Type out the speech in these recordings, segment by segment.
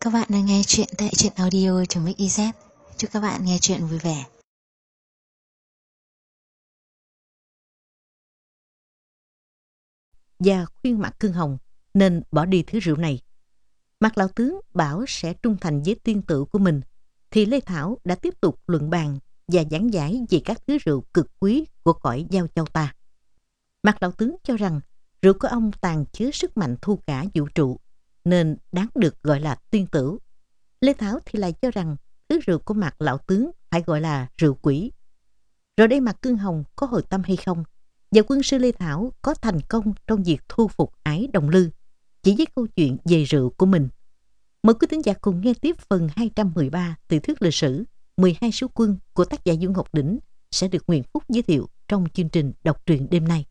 Các bạn đang nghe chuyện tại truyện audio.mix.iz. Chúc các bạn nghe chuyện vui vẻ. Và khuyên Mạc Cương Hồng nên bỏ đi thứ rượu này. Mạc lão tướng bảo sẽ trung thành với tiên tự của mình, thì Lê Thảo đã tiếp tục luận bàn và giảng giải về các thứ rượu cực quý của cõi Giao Châu ta. Mạc lão tướng cho rằng rượu của ông tàn chứa sức mạnh thu cả vũ trụ, nên đáng được gọi là tiên tử. Lê Thảo thì lại cho rằng thứ rượu của Mạc lão tướng phải gọi là rượu quỷ. Rồi đây Mạc Cương Hồng có hồi tâm hay không, và quân sư Lê Thảo có thành công trong việc thu phục Ái Đồng Lư chỉ với câu chuyện về rượu của mình. Mời quý thính giả cùng nghe tiếp phần 213 tiểu thuyết lịch sử 12 số quân của tác giả Du Ngọc Đỉnh sẽ được Nguyễn Phúc giới thiệu trong chương trình đọc truyện đêm nay.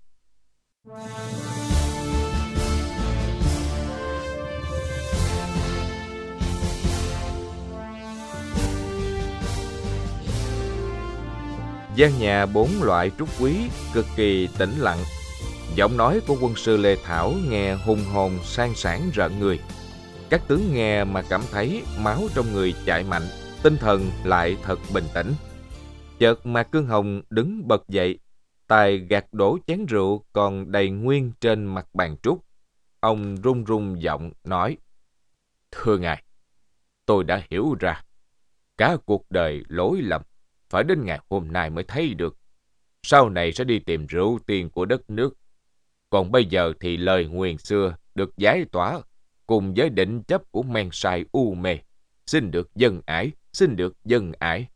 Gian nhà 4 loại trúc quý cực kỳ tĩnh lặng. Giọng nói của quân sư Lê Thảo nghe hùng hồn sang sảng rợn người. Các tướng nghe mà cảm thấy máu trong người chạy mạnh, tinh thần lại thật bình tĩnh. Chợt Mạc Cương Hồng đứng bật dậy, tay gạt đổ chén rượu còn đầy nguyên trên mặt bàn trúc. Ông run run giọng nói: "Thưa ngài, tôi đã hiểu ra. Cả cuộc đời lỗi lầm, phải đến ngày hôm nay mới thấy được. Sau này sẽ đi tìm rượu tiền của đất nước. Còn bây giờ thì lời nguyền xưa được giải tỏa, cùng với định chấp của men sai u mê. Xin được dân ải, xin được dân ải."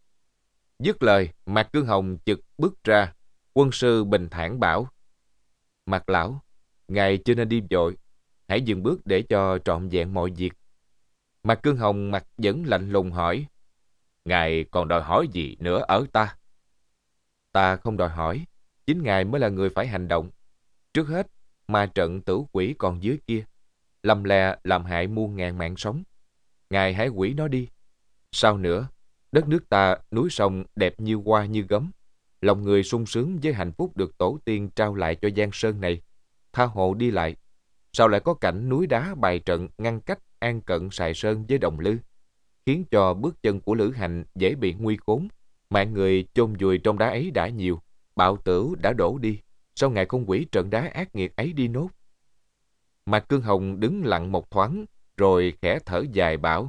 Dứt lời, Mạc Cương Hồng chực bước ra. Quân sư bình thản bảo: "Mạc lão, ngài chưa nên đi vội. Hãy dừng bước để cho trọn vẹn mọi việc." Mạc Cương Hồng mặt vẫn lạnh lùng hỏi: "Ngài còn đòi hỏi gì nữa ở ta?" "Ta không đòi hỏi, chính ngài mới là người phải hành động. Trước hết, ma trận tử quỷ còn dưới kia, lầm lè làm hại muôn ngàn mạng sống. Ngài hãy hủy nó đi. Sau nữa, đất nước ta núi sông đẹp như hoa như gấm, lòng người sung sướng với hạnh phúc được tổ tiên trao lại cho giang sơn này. Tha hồ đi lại, sao lại có cảnh núi đá bày trận ngăn cách An Cận Sài Sơn với Đồng Lư, khiến cho bước chân của lữ hành dễ bị nguy khốn. Mạng người chôn vùi trong đá ấy đã nhiều, bạo tửu đã đổ đi, sao ngài không hủy trận đá ác nghiệt ấy đi nốt?" Mạc Cương Hồng đứng lặng một thoáng, rồi khẽ thở dài bảo: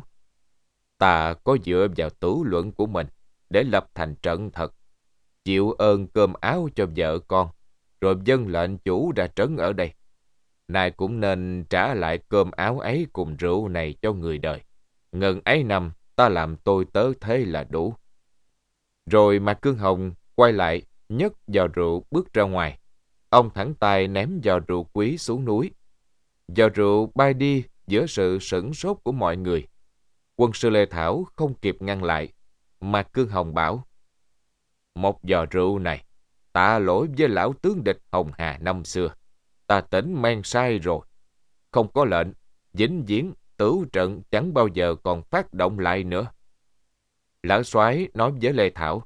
"Ta có dựa vào tửu luận của mình để lập thành trận thật, chịu ơn cơm áo cho vợ con, rồi vâng lệnh chủ đã trấn ở đây. Nay cũng nên trả lại cơm áo ấy cùng rượu này cho người đời. Ngần ấy năm ta làm tôi tớ thế là đủ." Rồi Mạc Cương Hồng quay lại, nhấc giò rượu bước ra ngoài. Ông thẳng tay ném giò rượu quý xuống núi. Giò rượu bay đi giữa sự sửng sốt của mọi người. Quân sư Lê Thảo không kịp ngăn lại. Mạc Cương Hồng bảo: "Một giò rượu này, tạ lỗi với lão tướng địch Hồng Hà năm xưa. Ta tỉnh men sai rồi. Không có lệnh, vĩnh viễn tửu trận chẳng bao giờ còn phát động lại nữa." Lão soái nói với Lê Thảo: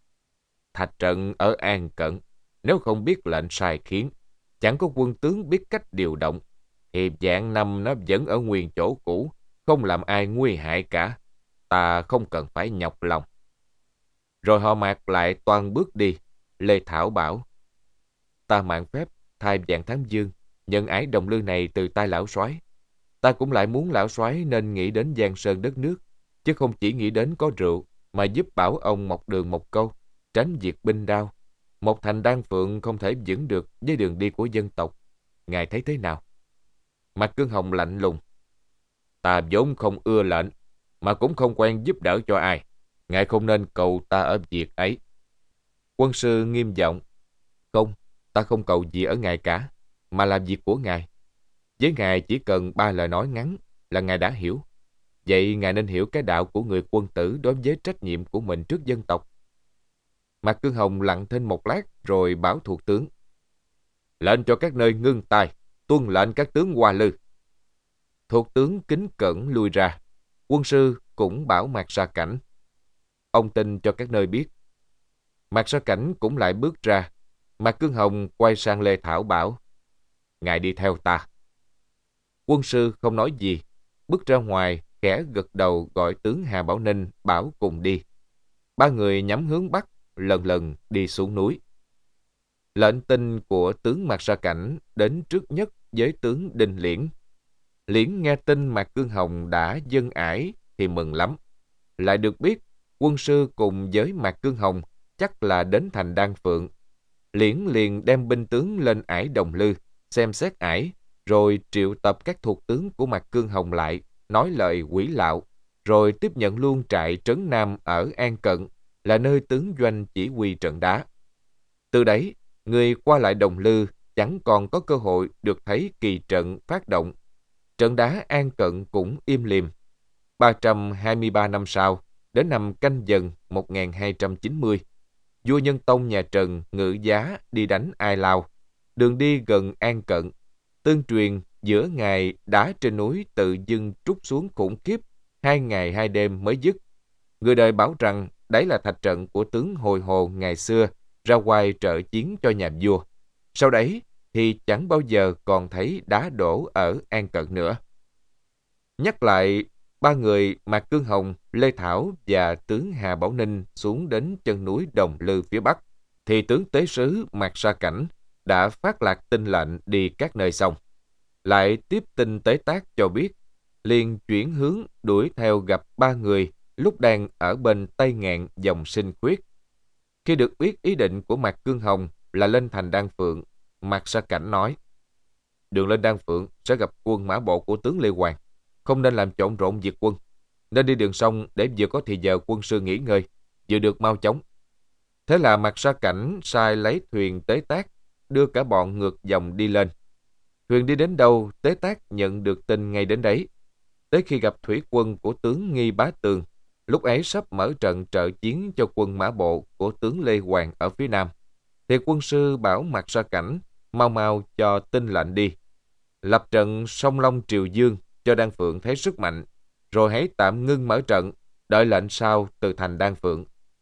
"Thạch trận ở An Cận, nếu không biết lệnh sai khiến, chẳng có quân tướng biết cách điều động, thì vạn năm nó vẫn ở nguyên chỗ cũ, không làm ai nguy hại cả. Ta không cần phải nhọc lòng." Rồi họ Mạc lại toan bước đi. Lê Thảo bảo: "Ta mạn phép thay Vạn Thám Dương nhận Ái Đồng Lư này từ tay lão soái. Ta cũng lại muốn lão soái nên nghĩ đến giang sơn đất nước, chứ không chỉ nghĩ đến có rượu, mà giúp bảo ông một đường một câu, tránh việc binh đao. Một thành đan phượng không thể vững được với đường đi của dân tộc. Ngài thấy thế nào?" Mạc Cương Hồng lạnh lùng: "Ta vốn không ưa lệnh, mà cũng không quen giúp đỡ cho ai. Ngài không nên cầu ta ở việc ấy." Quân sư nghiêm giọng: "Không, ta không cầu gì ở ngài cả, mà làm việc của ngài. Với ngài chỉ cần 3 lời nói ngắn là ngài đã hiểu. Vậy ngài nên hiểu cái đạo của người quân tử đối với trách nhiệm của mình trước dân tộc." Mạc Cương Hồng lặng thinh một lát rồi bảo thuộc tướng: "Lệnh cho các nơi ngưng tay, tuân lệnh các tướng Hoa Lư." Thuộc tướng kính cẩn lui ra. Quân sư cũng bảo Mạc Sa Cảnh: "Ông tin cho các nơi biết." Mạc Sa Cảnh cũng lại bước ra. Mạc Cương Hồng quay sang Lê Thảo bảo: "Ngài đi theo ta." Quân sư không nói gì, bước ra ngoài khẽ gật đầu gọi tướng Hà Bảo Ninh bảo cùng đi. Ba người nhắm hướng bắc, lần lần đi xuống núi. Lệnh tin của tướng Mạc Sa Cảnh đến trước nhất với tướng Đinh Liễn. Liễn nghe tin Mạc Cương Hồng đã dâng ải thì mừng lắm. Lại được biết quân sư cùng với Mạc Cương Hồng chắc là đến thành Đan Phượng. Liễn liền đem binh tướng lên ải Đồng Lư, xem xét ải, rồi triệu tập các thuộc tướng của Mạc Cương Hồng lại, nói lời quỷ lạo, rồi tiếp nhận luôn trại Trấn Nam ở An Cận, là nơi tướng doanh chỉ huy trận đá. Từ đấy, người qua lại Đồng Lư chẳng còn có cơ hội được thấy kỳ trận phát động. Trận đá An Cận cũng im lìm. 323 năm sau, đến năm Canh Dần 1290, vua Nhân Tông nhà Trần ngự giá đi đánh Ai Lao. Đường đi gần An Cận. Tương truyền giữa ngày đá trên núi tự dưng trút xuống khủng khiếp, 2 ngày 2 đêm mới dứt. Người đời bảo rằng đấy là thạch trận của tướng Hồi Hồ ngày xưa ra ngoài trợ chiến cho nhà vua. Sau đấy thì chẳng bao giờ còn thấy đá đổ ở An Cận nữa. Nhắc lại, ba người Mạc Cương Hồng, Lê Thảo và tướng Hà Bảo Ninh xuống đến chân núi Đồng Lư phía bắc, thì tướng tế sứ Mạc Sa Cảnh đã phát lạc tin lệnh đi các nơi xong. Lại tiếp tin tế tác cho biết, liền chuyển hướng đuổi theo gặp ba người lúc đang ở bên Tây Ngạn dòng Sinh Khuyết. Khi được biết ý định của Mạc Cương Hồng là lên thành Đan Phượng, Mạc Sa Cảnh nói: đường lên Đan Phượng sẽ gặp quân mã bộ của tướng Lê Hoàng, không nên làm trộn rộn việc quân, nên đi đường sông để vừa có thì giờ quân sư nghỉ ngơi, vừa được mau chóng. Thế là Mạc Sa Cảnh sai lấy thuyền tế tác đưa cả bọn ngược dòng đi lên. Thuyền đi đến đâu, tế tác nhận được tin ngay đến đấy. Tới khi gặp thủy quân của tướng Nghi Bá Tường, lúc ấy sắp mở trận trợ chiến cho quân mã bộ của tướng Lê Hoàng ở phía nam, thì quân sư bảo Mạc Sa Cảnh mau mau cho tin lệnh đi, lập trận sông Long Triều Dương cho Đan Phượng thấy sức mạnh, rồi hãy tạm ngưng mở trận, đợi lệnh sau từ thành Đan Phượng.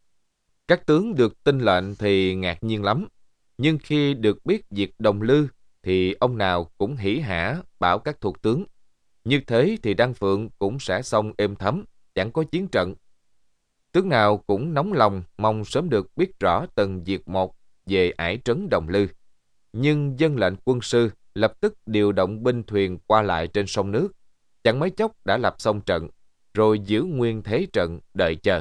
Các tướng được tin lệnh thì ngạc nhiên lắm, nhưng khi được biết việc Đồng Lư thì ông nào cũng hỉ hả bảo các thuộc tướng: như thế thì Đan Phượng cũng sẽ xong êm thấm, chẳng có chiến trận. Tướng nào cũng nóng lòng mong sớm được biết rõ từng việc một về ải trấn Đồng Lư. Nhưng dân lệnh quân sư lập tức điều động binh thuyền qua lại trên sông nước, chẳng mấy chốc đã lập xong trận, rồi giữ nguyên thế trận đợi chờ.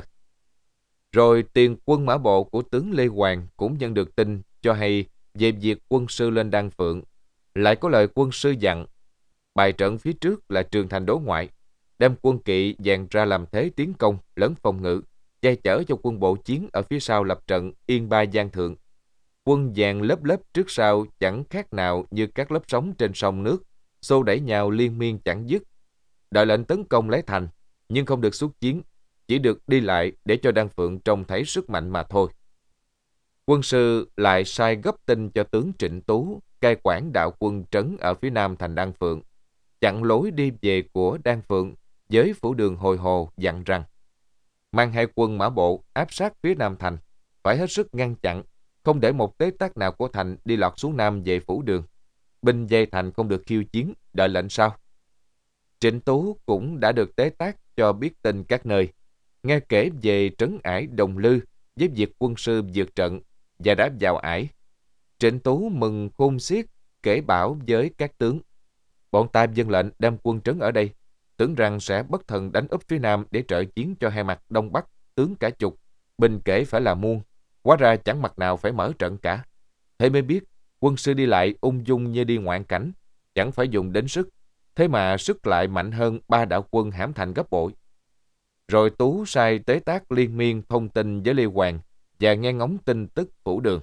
Rồi tiền quân mã bộ của tướng Lê Hoàng cũng nhận được tin cho hay về việc quân sư lên Đan Phượng. Lại có lời quân sư dặn: bài trận phía trước là Trường Thành đối ngoại, đem quân kỵ dàn ra làm thế tiến công lẫn phòng ngự, che chở cho quân bộ chiến ở phía sau lập trận Yên Ba Giang Thượng. Quân dàn lớp lớp trước sau chẳng khác nào như các lớp sóng trên sông nước, xô đẩy nhau liên miên chẳng dứt. Đợi lệnh tấn công lấy thành, nhưng không được xuất chiến, chỉ được đi lại để cho Đan Phượng trông thấy sức mạnh mà thôi. Quân sư lại sai gấp tin cho tướng Trịnh Tú, cai quản đạo quân trấn ở phía nam thành Đan Phượng, chặn lối đi về của Đan Phượng với phủ đường Hồi Hồ, dặn rằng mang hai quân mã bộ áp sát phía nam thành, phải hết sức ngăn chặn, không để một tế tác nào của thành đi lọt xuống nam về phủ đường. Binh dây thành không được khiêu chiến, đợi lệnh sau. Trịnh Tú cũng đã được tế tác cho biết tin các nơi, nghe kể về trấn ải Đồng Lư với việc quân sư vượt trận và đã vào ải. Trịnh Tú mừng khôn xiết, kể bảo với các tướng: bọn ta vâng lệnh đem quân trấn ở đây, tưởng rằng sẽ bất thần đánh úp phía nam để trợ chiến cho hai mặt đông bắc, tướng cả chục, binh kể phải là muôn, hóa ra chẳng mặt nào phải mở trận cả. Thế mới biết quân sư đi lại ung dung như đi ngoạn cảnh, chẳng phải dùng đến sức, thế mà sức lại mạnh hơn ba đạo quân hãm thành gấp bội. Rồi Tú sai tế tác liên miên thông tin với Lê Hoàng và nghe ngóng tin tức phủ đường.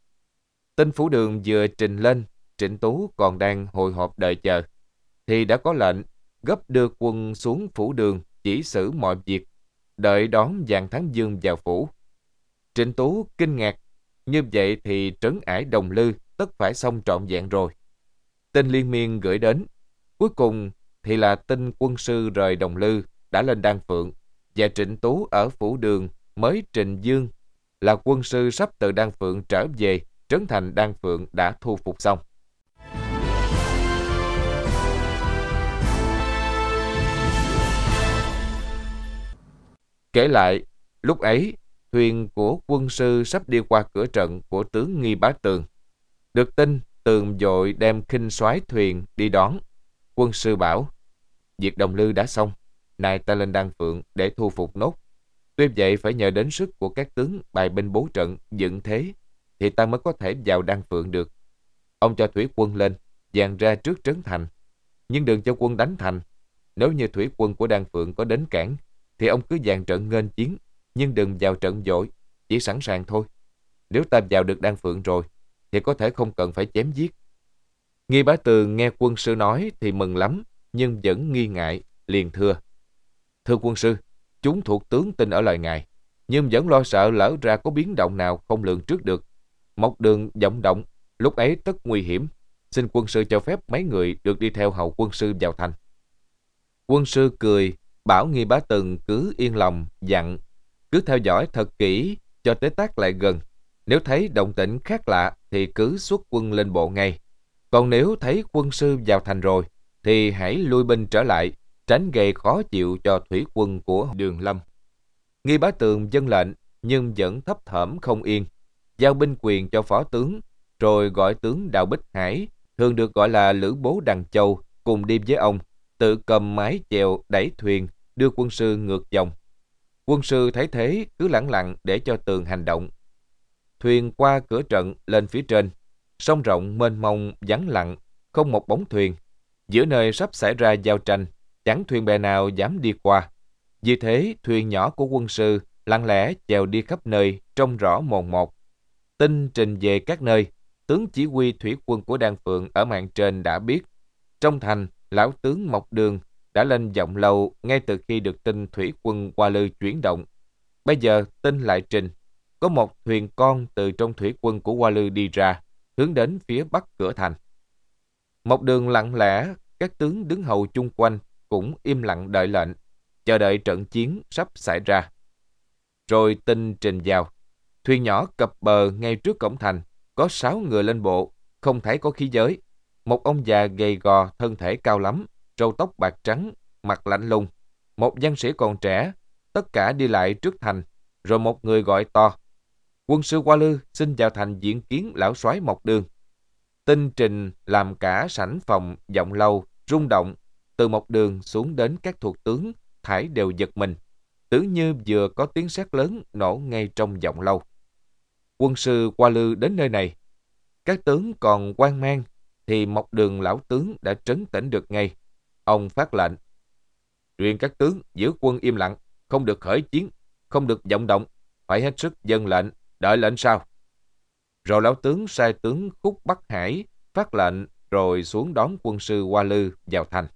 Tin phủ đường vừa trình lên, Trịnh Tú còn đang hồi hộp đợi chờ, thì đã có lệnh gấp đưa quân xuống phủ đường chỉ xử mọi việc, đợi đón Vạn Thắng Dương vào phủ. Trịnh Tú kinh ngạc, như vậy thì trấn ải Đồng Lư tất phải xong trọn vẹn rồi. Tin liên miên gửi đến, cuối cùng thì là tin quân sư rời Đồng Lư đã lên Đan Phượng, và Trịnh Tú ở phủ đường mới trình dương là quân sư sắp từ Đan Phượng trở về, trấn thành Đan Phượng đã thu phục xong. Kể lại, lúc ấy, thuyền của quân sư sắp đi qua cửa trận của tướng Nghi Bá Tường. Được tin, Tường vội đem khinh soái thuyền đi đón. Quân sư bảo, việc Đồng Lư đã xong, nay ta lên Đan Phượng để thu phục nốt. Tuy vậy phải nhờ đến sức của các tướng bài binh bố trận, dựng thế, thì ta mới có thể vào Đan Phượng được. Ông cho thủy quân lên, dàn ra trước trấn thành, nhưng đừng cho quân đánh thành. Nếu như thủy quân của Đan Phượng có đến cản, thì ông cứ dàn trận nghênh chiến, nhưng đừng vào trận vội, chỉ sẵn sàng thôi. Nếu ta vào được Đan Phượng rồi, thì có thể không cần phải chém giết. Nghi Bá Tường nghe quân sư nói thì mừng lắm, nhưng vẫn nghi ngại, liền thưa. Thưa quân sư, chúng thuộc tướng tin ở lời ngài, nhưng vẫn lo sợ lỡ ra có biến động nào không lường trước được. Mộc Đường vọng động, lúc ấy tất nguy hiểm. Xin quân sư cho phép mấy người được đi theo hậu quân sư vào thành. Quân sư cười, bảo Nghi Bá Tường cứ yên lòng, dặn. Cứ theo dõi thật kỹ, cho tới tác lại gần. Nếu thấy động tĩnh khác lạ, thì cứ xuất quân lên bộ ngay. Còn nếu thấy quân sư vào thành rồi, thì hãy lui binh trở lại, tránh gây khó chịu cho thủy quân của Đường Lâm. Nghi Bá Tường vâng lệnh, nhưng vẫn thấp thỏm không yên. Giao binh quyền cho phó tướng, rồi gọi tướng Đào Bích Hải, thường được gọi là Lữ Bố Đằng Châu, cùng đi với ông, tự cầm mái chèo đẩy thuyền, đưa quân sư ngược dòng. Quân sư thấy thế cứ lẳng lặng để cho Tường hành động. Thuyền qua cửa trận lên phía trên, sông rộng mênh mông vắng lặng, không một bóng thuyền. Giữa nơi sắp xảy ra giao tranh, chẳng thuyền bè nào dám đi qua. Vì thế thuyền nhỏ của quân sư lặng lẽ chèo đi khắp nơi, trông rõ mồn một. Tin trình về các nơi, tướng chỉ huy thủy quân của Đan Phượng ở mạn trên đã biết. Trong thành, lão tướng Mộc Đường đã lên Vọng Lâu ngay từ khi được tin thủy quân Hoa Lư chuyển động. Bây giờ tin lại trình, có một thuyền con từ trong thủy quân của Hoa Lư đi ra, hướng đến phía bắc cửa thành. Mộc Đường lặng lẽ, các tướng đứng hầu chung quanh cũng im lặng đợi lệnh, chờ đợi trận chiến sắp xảy ra. Rồi tin trình vào, thuyền nhỏ cập bờ ngay trước cổng thành, có 6 người lên bộ, không thấy có khí giới. Một ông già gầy gò, thân thể cao lắm, râu tóc bạc trắng, mặt lạnh lùng. Một văn sĩ còn trẻ, tất cả đi lại trước thành, rồi một người gọi to. Quân sư Hoa Lư xin vào thành diện kiến lão soái Mộc Đường. Tin trình làm cả sảnh phòng Vọng Lâu rung động, từ Mộc Đường xuống đến các thuộc tướng, thảy đều giật mình, tưởng như vừa có tiếng sét lớn nổ ngay trong Vọng Lâu. Quân sư Hoa Lư đến nơi này, các tướng còn hoang mang, thì Mộc Đường lão tướng đã trấn tĩnh được ngay. Ông phát lệnh, truyền các tướng giữ quân im lặng, không được khởi chiến, không được vọng động, phải hết sức vâng lệnh, đợi lệnh sau. Rồi lão tướng sai tướng Khúc Bắc Hải phát lệnh, rồi xuống đón quân sư Hoa Lư vào thành.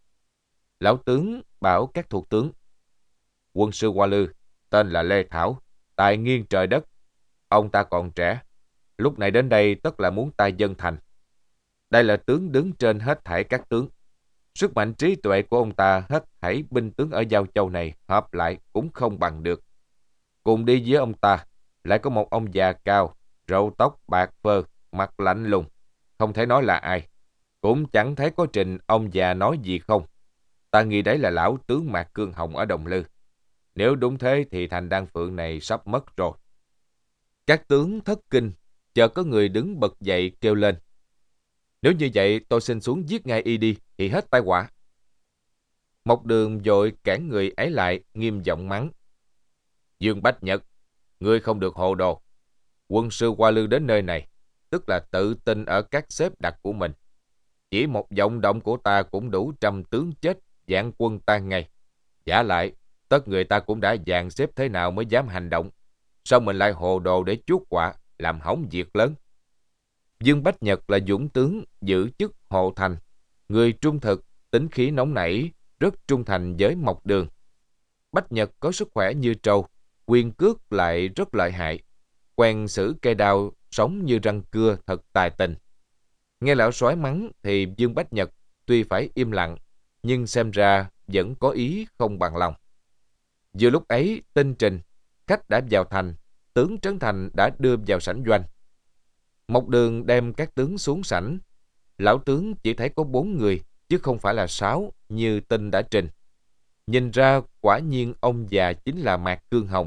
Lão tướng bảo các thuộc tướng, quân sư Hoa Lư tên là Lê Thảo, tài nghiêng trời đất. Ông ta còn trẻ, lúc này đến đây tất là muốn ta dâng thành. Đây là tướng đứng trên hết thảy các tướng. Sức mạnh trí tuệ của ông ta hết thảy binh tướng ở Giao Châu này hợp lại cũng không bằng được. Cùng đi với ông ta lại có một ông già cao, râu tóc bạc phơ, mặt lạnh lùng, không thể nói là ai. Cũng chẳng thấy có trình ông già nói gì không. Ta nghĩ đấy là lão tướng Mạc Cương Hồng ở Đồng Lư. Nếu đúng thế thì thành Đan Phượng này sắp mất rồi. Các tướng thất kinh, chợt có người đứng bật dậy kêu lên. Nếu như vậy tôi xin xuống giết ngay y đi, thì hết tai họa. Mộc Đường vội cản người ấy lại, nghiêm giọng mắng. Dương Bách Nhật, ngươi không được hồ đồ. Quân sư Hoa Lư đến nơi này, tức là tự tin ở các xếp đặt của mình. Chỉ một vọng động của ta cũng đủ 100 tướng chết, vạn quân tan ngay. Giả lại, tất người ta cũng đã dàn xếp thế nào mới dám hành động. Sao mình lại hồ đồ để chuốc họa, làm hỏng việc lớn? Dương Bách Nhật là dũng tướng, giữ chức hộ thành. Người trung thực, tính khí nóng nảy, rất trung thành với Mộc Đường. Bách Nhật có sức khỏe như trâu, quyền cước lại rất lợi hại. Quen xử cây đao, sống như răng cưa, thật tài tình. Nghe lão soái mắng thì Dương Bách Nhật tuy phải im lặng, nhưng xem ra vẫn có ý không bằng lòng. Vừa lúc ấy tin trình, khách đã vào thành, tướng trấn thành đã đưa vào sảnh doanh. Mộc Đường đem các tướng xuống sảnh. Lão tướng chỉ thấy có 4 người, chứ không phải là 6 như tin đã trình. Nhìn ra quả nhiên ông già chính là Mạc Cương Hồng.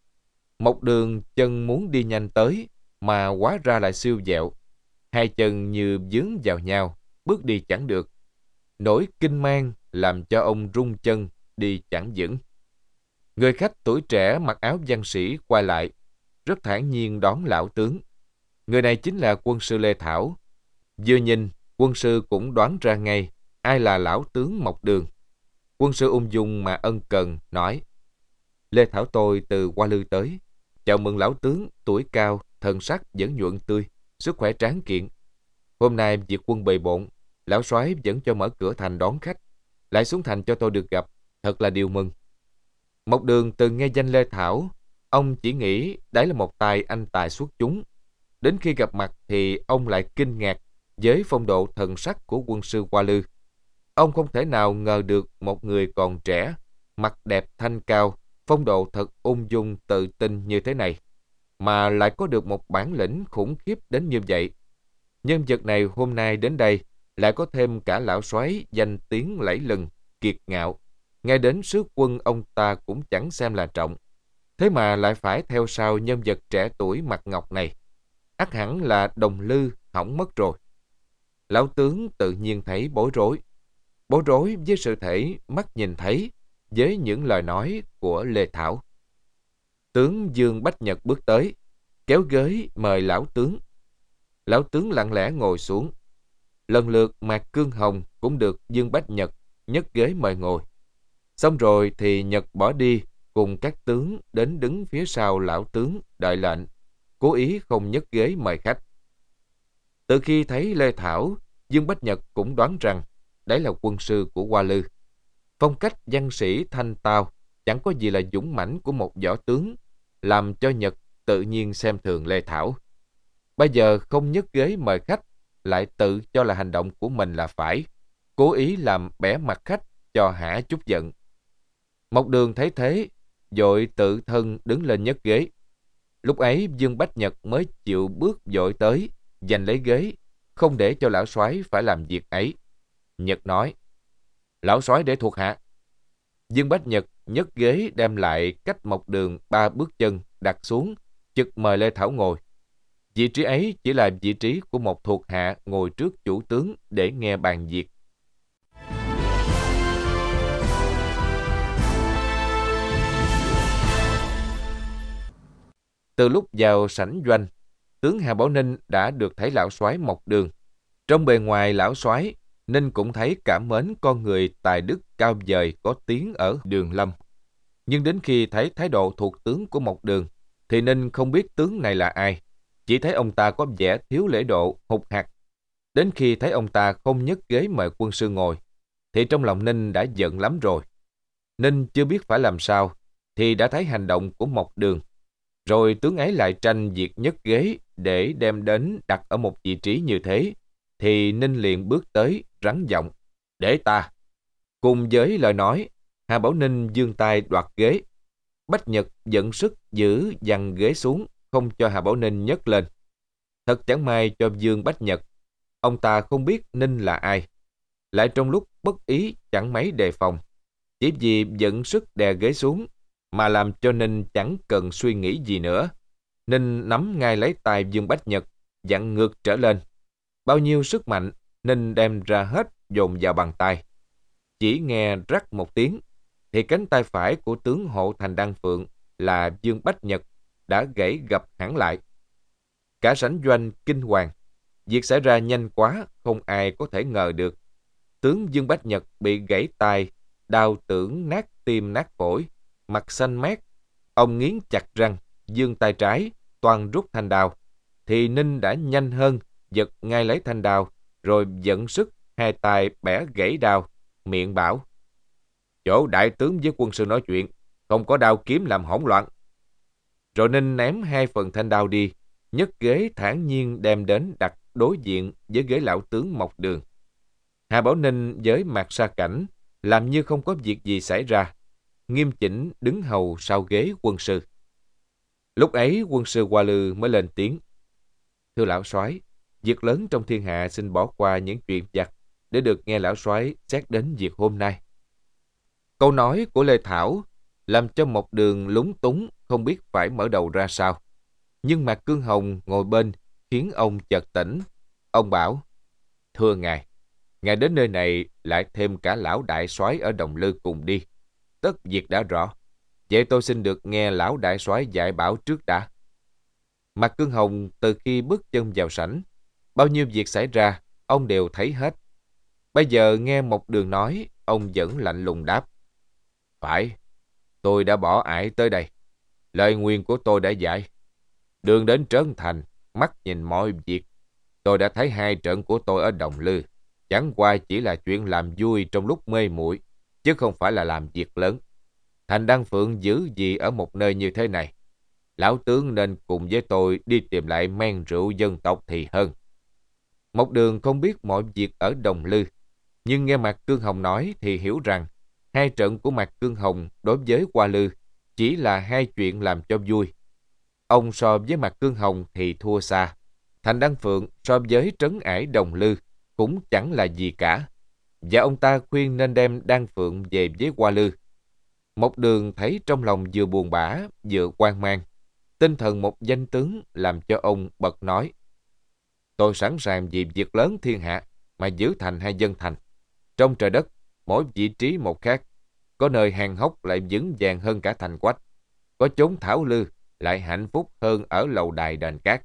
Mộc Đường chân muốn đi nhanh tới, mà hóa ra lại siêu vẹo. Hai chân như vướng vào nhau, bước đi chẳng được. Nỗi kinh mang làm cho ông rung chân, đi chẳng vững. Người khách tuổi trẻ mặc áo văn sĩ quay lại, rất thản nhiên đón lão tướng. Người này chính là quân sư Lê Thảo. Vừa nhìn, quân sư cũng đoán ra ngay ai là lão tướng Mộc Đường. Quân sư ung dung mà ân cần nói: Lê Thảo tôi từ Hoa Lư tới, chào mừng lão tướng tuổi cao, thần sắc vẫn nhuận tươi, sức khỏe tráng kiện. Hôm nay việc quân bề bộn, lão soái vẫn cho mở cửa thành đón khách, lại xuống thành cho tôi được gặp, thật là điều mừng. Mộc Đường từng nghe danh Lê Thảo, ông chỉ nghĩ đấy là một tài anh tài xuất chúng. Đến khi gặp mặt thì ông lại kinh ngạc với phong độ thần sắc của quân sư Hoa Lư. Ông không thể nào ngờ được một người còn trẻ, mặt đẹp thanh cao, phong độ thật ung dung tự tin như thế này, mà lại có được một bản lĩnh khủng khiếp đến như vậy. Nhân vật này hôm nay đến đây lại có thêm cả lão soái danh tiếng lẫy lừng, kiệt ngạo. Ngay đến sứ quân ông ta cũng chẳng xem là trọng. Thế mà lại phải theo sau nhân vật trẻ tuổi mặt ngọc này. Ắt hẳn là Đồng Lư hỏng mất rồi. Lão tướng tự nhiên thấy bối rối. Bối rối với sự thể mắt nhìn thấy, với những lời nói của Lê Thảo. Tướng Dương Bách Nhật bước tới, kéo ghế mời lão tướng. Lão tướng lặng lẽ ngồi xuống. Lần lượt Mạc Cương Hồng cũng được Dương Bách Nhật nhấc ghế mời ngồi. Xong rồi thì Nhật bỏ đi, cùng các tướng đến đứng phía sau lão tướng đợi lệnh, cố ý không nhấc ghế mời khách. Từ khi thấy Lê Thảo, Dương Bách Nhật cũng đoán rằng đấy là quân sư của Hoa Lư. Phong cách văn sĩ thanh tao, chẳng có gì là dũng mãnh của một võ tướng, làm cho Nhật tự nhiên xem thường Lê Thảo. Bây giờ không nhấc ghế mời khách, lại tự cho là hành động của mình là phải, cố ý làm bẽ mặt khách cho hả chút giận. Mộc Đường thấy thế, vội tự thân đứng lên nhấc ghế. Lúc ấy Dương Bách Nhật mới chịu bước vội tới, giành lấy ghế, không để cho lão soái phải làm việc ấy. Nhật nói: Lão soái để thuộc hạ. Dương Bách Nhật nhấc ghế đem lại cách Mộc Đường 3 bước chân đặt xuống, chực mời Lê Thảo ngồi. Vị trí ấy chỉ là vị trí của một thuộc hạ ngồi trước chủ tướng để nghe bàn việc. Từ lúc vào sảnh doanh, tướng Hà Bảo Ninh đã được thấy lão soái Mộc Đường. Trong bề ngoài lão soái, Ninh cũng thấy cảm mến con người tài đức cao vời có tiếng ở Đường Lâm. Nhưng đến khi thấy thái độ thuộc tướng của Mộc Đường, thì Ninh không biết tướng này là ai. Chỉ thấy ông ta có vẻ thiếu lễ độ, hụt hặc. Đến khi thấy ông ta không nhấc ghế mời quân sư ngồi, thì trong lòng Ninh đã giận lắm rồi. Ninh chưa biết phải làm sao, thì đã thấy hành động của Mộc Đường. Rồi tướng ấy lại tranh việc nhấc ghế để đem đến đặt ở một vị trí như thế, thì Ninh liền bước tới, rắn giọng: Để ta. Cùng với lời nói, Hà Bảo Ninh giương tay đoạt ghế. Bách Nhật giận sức giữ giằng ghế xuống, không cho Hà Bảo Ninh nhấc lên. Thật chẳng may cho Dương Bách Nhật, ông ta không biết Ninh là ai, lại trong lúc bất ý chẳng mấy đề phòng, chỉ vì giận sức đè ghế xuống mà làm cho Ninh chẳng cần suy nghĩ gì nữa. Ninh nắm ngay lấy tay Dương Bách Nhật, dặn ngược trở lên. Bao nhiêu sức mạnh Ninh đem ra hết dồn vào bàn tay. Chỉ nghe rắc một tiếng, thì cánh tay phải của tướng hộ thành Đăng Phượng là Dương Bách Nhật đã gãy gập hẳn lại. Cả sảnh doanh kinh hoàng. Việc xảy ra nhanh quá, không ai có thể ngờ được. Tướng Dương Bách Nhật bị gãy tay, đau tưởng nát tim nát phổi, mặt xanh mét. Ông nghiến chặt răng, giương tay trái, toàn rút thanh đao. Thì Ninh đã nhanh hơn, giật ngay lấy thanh đao, rồi dẫn sức hai tay bẻ gãy đao, miệng bảo: Chỗ đại tướng với quân sư nói chuyện, không có đao kiếm làm hỗn loạn. Rồi Ninh ném hai phần thanh đao đi, nhấc ghế thản nhiên đem đến đặt đối diện với ghế lão tướng Mộc Đường. Hà Bảo Ninh với Mạc Sa Cảnh làm như không có việc gì xảy ra, nghiêm chỉnh đứng hầu sau ghế quân sư. Lúc ấy quân sư Hoa Lư mới lên tiếng: Thưa lão soái, việc lớn trong thiên hạ xin bỏ qua những chuyện vặt để được nghe lão soái xét đến việc hôm nay. Câu nói của Lê Thảo làm cho Mộc Đường lúng túng, không biết phải mở đầu ra sao. Nhưng Mạc Cương Hồng ngồi bên khiến ông chợt tỉnh. Ông bảo: "Thưa ngài đến nơi này lại thêm cả lão đại soái ở Đồng Lư cùng đi. Tất việc đã rõ. Vậy tôi xin được nghe lão đại soái dạy bảo trước đã." Mạc Cương Hồng từ khi bước chân vào sảnh, bao nhiêu việc xảy ra, ông đều thấy hết. Bây giờ nghe Mộc Đường nói, ông vẫn lạnh lùng đáp: "Phải, tôi đã bỏ ải tới đây. Lời nguyền của tôi đã dạy. Đường đến Trấn Thành, mắt nhìn mọi việc. Tôi đã thấy 2 trận của tôi ở Đồng Lư. Chẳng qua chỉ là chuyện làm vui trong lúc mê muội, chứ không phải là làm việc lớn. Thành Đăng Phượng giữ gì ở một nơi như thế này? Lão tướng nên cùng với tôi đi tìm lại men rượu dân tộc thì hơn." Mộc Đường không biết mọi việc ở Đồng Lư, nhưng nghe Mạc Cương Hồng nói thì hiểu rằng 2 trận của Mạc Cương Hồng đối với Hoa Lư chỉ là 2 chuyện làm cho vui. Ông so với Mạc Cương Hồng thì thua xa. Thành Đăng Phượng so với trấn ải Đồng Lư cũng chẳng là gì cả. Và ông ta khuyên nên đem Đan Phượng về với Hoa Lư. Mộc Đường thấy trong lòng vừa buồn bã vừa hoang mang. Tinh thần một danh tướng làm cho ông bật nói: "Tôi sẵn sàng vì việc lớn thiên hạ mà giữ thành hay dân thành. Trong trời đất, mỗi vị trí một khác. Có nơi hàn hốc lại vững vàng hơn cả thành quách. Có chốn thảo lư lại hạnh phúc hơn ở lầu đài đền cát."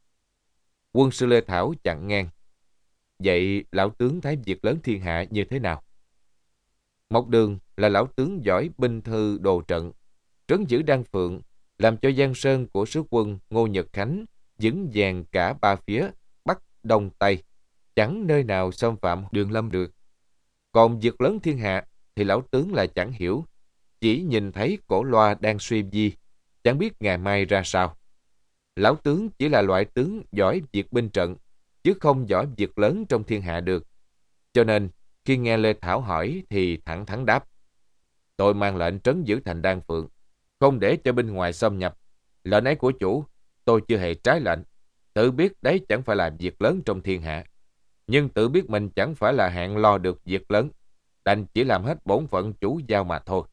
Quân sư Lê Thảo chặn ngang: "Vậy lão tướng thấy việc lớn thiên hạ như thế nào?" Mộc Đường là lão tướng giỏi binh thư đồ trận, trấn giữ Đan Phượng, làm cho giang sơn của sứ quân Ngô Nhật Khánh vững vàng cả 3 phía, Bắc, Đông, Tây, chẳng nơi nào xâm phạm Đường Lâm được. Còn việc lớn thiên hạ thì lão tướng lại chẳng hiểu, chỉ nhìn thấy cổ loa đang suy vi, chẳng biết ngày mai ra sao. Lão tướng chỉ là loại tướng giỏi việc binh trận, chứ không giỏi việc lớn trong thiên hạ được. Cho nên, khi nghe Lê Thảo hỏi thì thẳng thắn đáp: "Tôi mang lệnh trấn giữ thành Đan Phượng, không để cho bên ngoài xâm nhập. Lệnh ấy của chủ, tôi chưa hề trái lệnh. Tự biết đấy chẳng phải là việc lớn trong thiên hạ. Nhưng tự biết mình chẳng phải là hạng lo được việc lớn, đành chỉ làm hết bổn phận chủ giao mà thôi."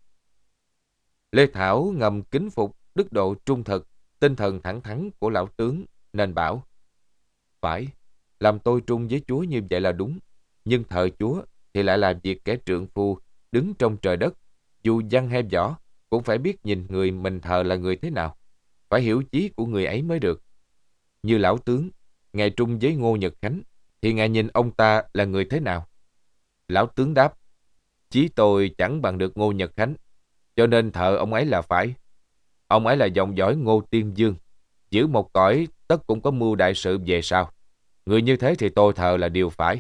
Lê Thảo ngầm kính phục đức độ trung thực, tinh thần thẳng thắn của lão tướng, nên bảo: "Phải, làm tôi trung với Chúa như vậy là đúng. Nhưng thờ Chúa thì lại là việc kẻ trượng phu đứng trong trời đất. Dù văn hay võ, cũng phải biết nhìn người mình thờ là người thế nào. Phải hiểu chí của người ấy mới được. Như lão tướng, ngài trung với Ngô Nhật Khánh, thì ngài nhìn ông ta là người thế nào?" Lão tướng đáp: "Chí tôi chẳng bằng được Ngô Nhật Khánh, cho nên thờ ông ấy là phải. Ông ấy là dòng dõi Ngô Tiên Dương, giữ một cõi tất cũng có mưu đại sự về sau. Người như thế thì tôi thờ là điều phải."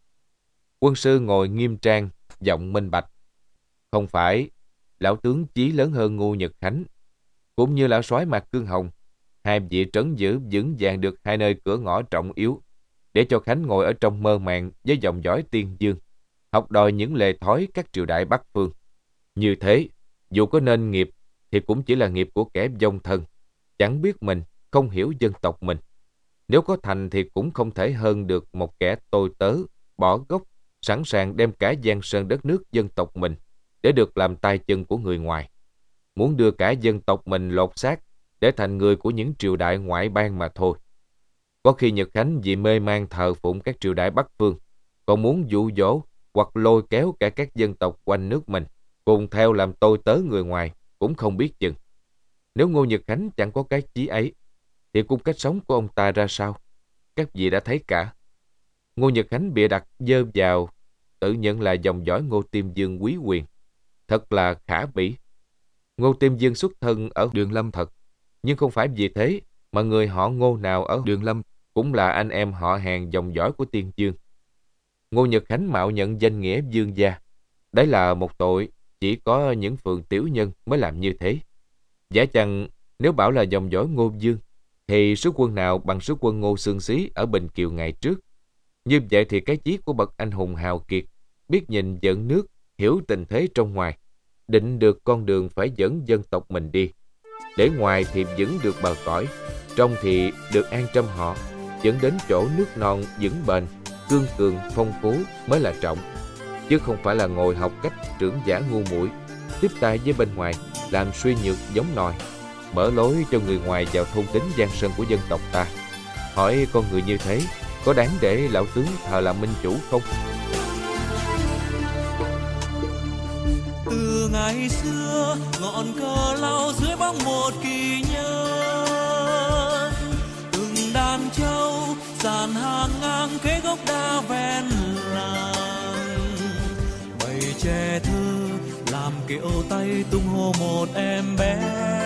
Quân sư ngồi nghiêm trang, giọng minh bạch: "Không phải, lão tướng chí lớn hơn Ngô Nhật Khánh, cũng như lão soái Mạc Cương Hồng. 2 vị trấn giữ vững vàng được 2 nơi cửa ngõ trọng yếu, để cho Khánh ngồi ở trong mơ màng với dòng dõi Tiên Dương, học đòi những lề thói các triều đại Bắc phương. Như thế, dù có nên nghiệp thì cũng chỉ là nghiệp của kẻ vong thân, chẳng biết mình, không hiểu dân tộc mình. Nếu có thành thì cũng không thể hơn được một kẻ tôi tớ, bỏ gốc, sẵn sàng đem cả giang sơn đất nước dân tộc mình để được làm tay chân của người ngoài. Muốn đưa cả dân tộc mình lột xác để thành người của những triều đại ngoại bang mà thôi. Có khi Nhật Khánh vì mê man thờ phụng các triều đại Bắc phương, còn muốn dụ dỗ hoặc lôi kéo cả các dân tộc quanh nước mình cùng theo làm tôi tớ người ngoài cũng không biết chừng. Nếu Ngô Nhật Khánh chẳng có cái chí ấy, thì cung cách sống của ông ta ra sao? Các vị đã thấy cả. Ngô Nhật Khánh bịa đặt dơ vào, tự nhận là dòng dõi Ngô Tiêm Dương quý quyền. Thật là khả bỉ. Ngô Tiêm Dương xuất thân ở Đường Lâm thật, nhưng không phải vì thế mà người họ Ngô nào ở Đường Lâm cũng là anh em họ hàng dòng dõi của Tiên Dương. Ngô Nhật Khánh mạo nhận danh nghĩa dương gia. Đấy là một tội chỉ có những phường tiểu nhân mới làm như thế. Giả chăng nếu bảo là dòng dõi Ngô Dương, thì sứ quân nào bằng sứ quân Ngô Xương Xí ở Bình Kiều ngày trước. Như vậy thì cái chí của bậc anh hùng hào kiệt, biết nhìn dẫn nước, hiểu tình thế trong ngoài, định được con đường phải dẫn dân tộc mình đi. Để ngoài thì vẫn được bờ cõi, trong thì được an trăm họ, dẫn đến chỗ nước non vững bền, cương cường phong phú mới là trọng, chứ không phải là ngồi học cách trưởng giả ngu muội, tiếp tay với bên ngoài, làm suy nhược giống nòi, mở lối cho người ngoài vào thôn tính giang sơn của dân tộc ta. Hỏi con người như thế có đáng để lão tướng thờ làm minh chủ không? Từ ngày xưa ngọn cờ lao dưới bóng một kỳ nhân, từng đàn trâu dàn hàng ngang kế gốc đa ven làng, bầy trẻ thơ làm kiệu tay tung hô một em bé.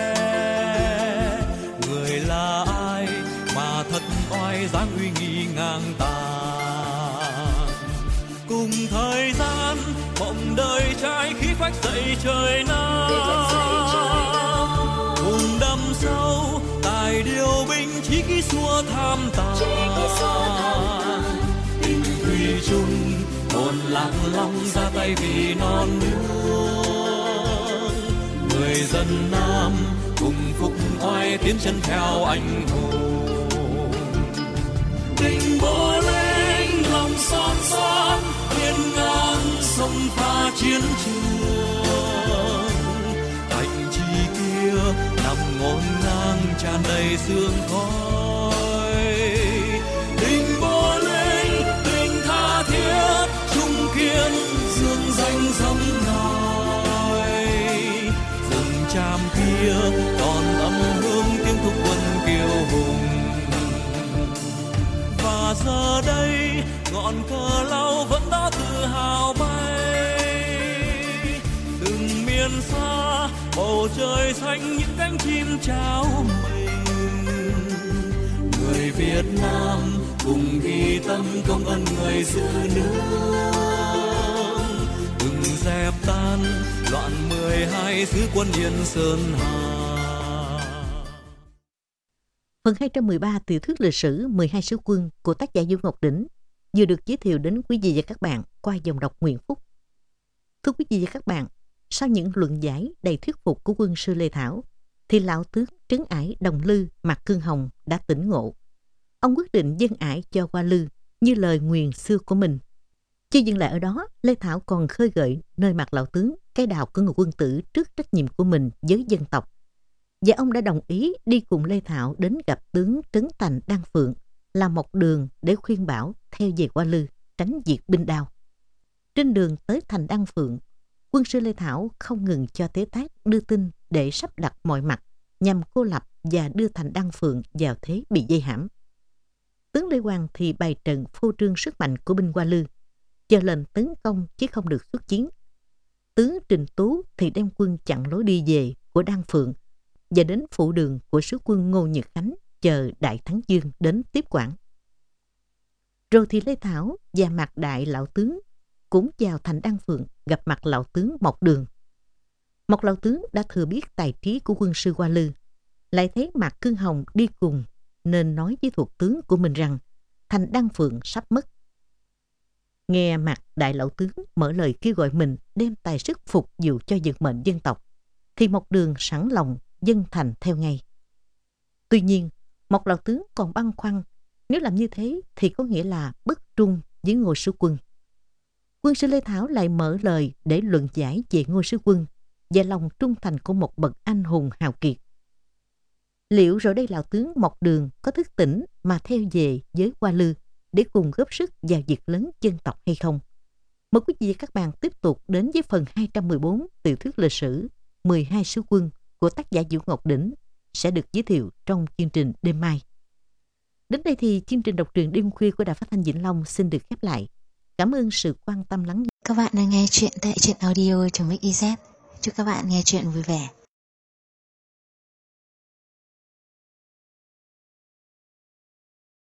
Người là ai mà thật oai dáng uy nghi ngang tàn, cùng thời gian mộng đời trai khí phách dậy trời Nam, cùng đâm sâu tài điều binh chí khí xua tham tàn. Tình thủy chung hồn lạc long ra tay vì non nước, người dân Nam cùng phục oai tiến chân theo anh hùng. Tình bố linh lòng son son hiên ngang sông pha chiến trường, thành trì kia nằm ngổn ngang tràn đầy sương khói. Tình bố linh tình tha thiết trung kiên dương danh sông nổi, rừng tràm kia còn âm hương tiếng thúc quân kiêu hùng. Và giờ đây ngọn cờ lao vẫn đó tự hào bay, từng miền xa bầu trời xanh những cánh chim trao mình. Người Việt Nam cùng ghi tâm công ơn người giữ nước, từng dẹp tan loạn 12 xứ quân Yên Sơn Hà. Phần 213 tiểu thuyết lịch sử 12 sứ quân của tác giả Du Ngọc Đỉnh vừa được giới thiệu đến quý vị và các bạn qua dòng đọc Nguyễn Phúc. Thưa quý vị và các bạn, sau những luận giải đầy thuyết phục của quân sư Lê Thảo, thì lão tướng trấn ải Đồng Lư Mạc Cương Hồng đã tỉnh ngộ. Ông quyết định dâng ải cho Hoa Lư như lời nguyền xưa của mình. Chưa dừng lại ở đó, Lê Thảo còn khơi gợi nơi mặt lão tướng cái đào của người quân tử trước trách nhiệm của mình với dân tộc. Và ông đã đồng ý đi cùng Lê Thảo đến gặp tướng Trấn Thành Đan Phượng là một đường để khuyên bảo theo về Hoa Lư, tránh diệt binh đao. Trên đường tới thành Đan Phượng, quân sư Lê Thảo không ngừng cho Tế Tác đưa tin để sắp đặt mọi mặt nhằm cô lập và đưa thành Đan Phượng vào thế bị vây hãm. Tướng Lê Quang thì bày trận phô trương sức mạnh của binh Hoa Lư, chờ lệnh tấn công chứ không được xuất chiến. Tướng Trình Tú thì đem quân chặn lối đi về của Đan Phượng và đến phủ đường của sứ quân Ngô Nhật Khánh chờ Đại Thắng Dương đến tiếp quản. Rồi thì Lê Thảo và Mạc Đại lão tướng cũng vào thành Đan Phượng gặp mặt lão tướng Mộc Đường. Mộc lão tướng đã thừa biết tài trí của quân sư Hoa Lư, lại thấy Mạc Cương Hồng đi cùng nên nói với thuộc tướng của mình rằng thành Đan Phượng sắp mất. Nghe Mạc Đại lão tướng mở lời kêu gọi mình đem tài sức phục vụ cho vận mệnh dân tộc, thì Mộc Đường sẵn lòng dâng thành theo ngay. Tuy nhiên, Mộc lão tướng còn băn khoăn, nếu làm như thế thì có nghĩa là bất trung với Ngô Sứ Quân. Quân sư Lê Thảo lại mở lời để luận giải về Ngô Sứ Quân và lòng trung thành của một bậc anh hùng hào kiệt. Liệu rồi đây lão tướng Mộc Đường có thức tỉnh mà theo về với Hoa Lư để cùng góp sức vào việc lớn dân tộc hay không? Mời quý vị và các bạn tiếp tục đến với phần 214 tiểu thuyết lịch sử 12 sứ quân của tác giả Vũ Ngọc Đỉnh sẽ được giới thiệu trong chương trình đêm mai. Đến đây thì chương trình đọc truyện đêm khuya của Đài Phát thanh Vĩnh Long xin được khép lại. Cảm ơn sự quan tâm lắng nghe. Các bạn đang nghe chuyện tại truyện audio.mix.iz. Chúc các bạn nghe chuyện vui vẻ.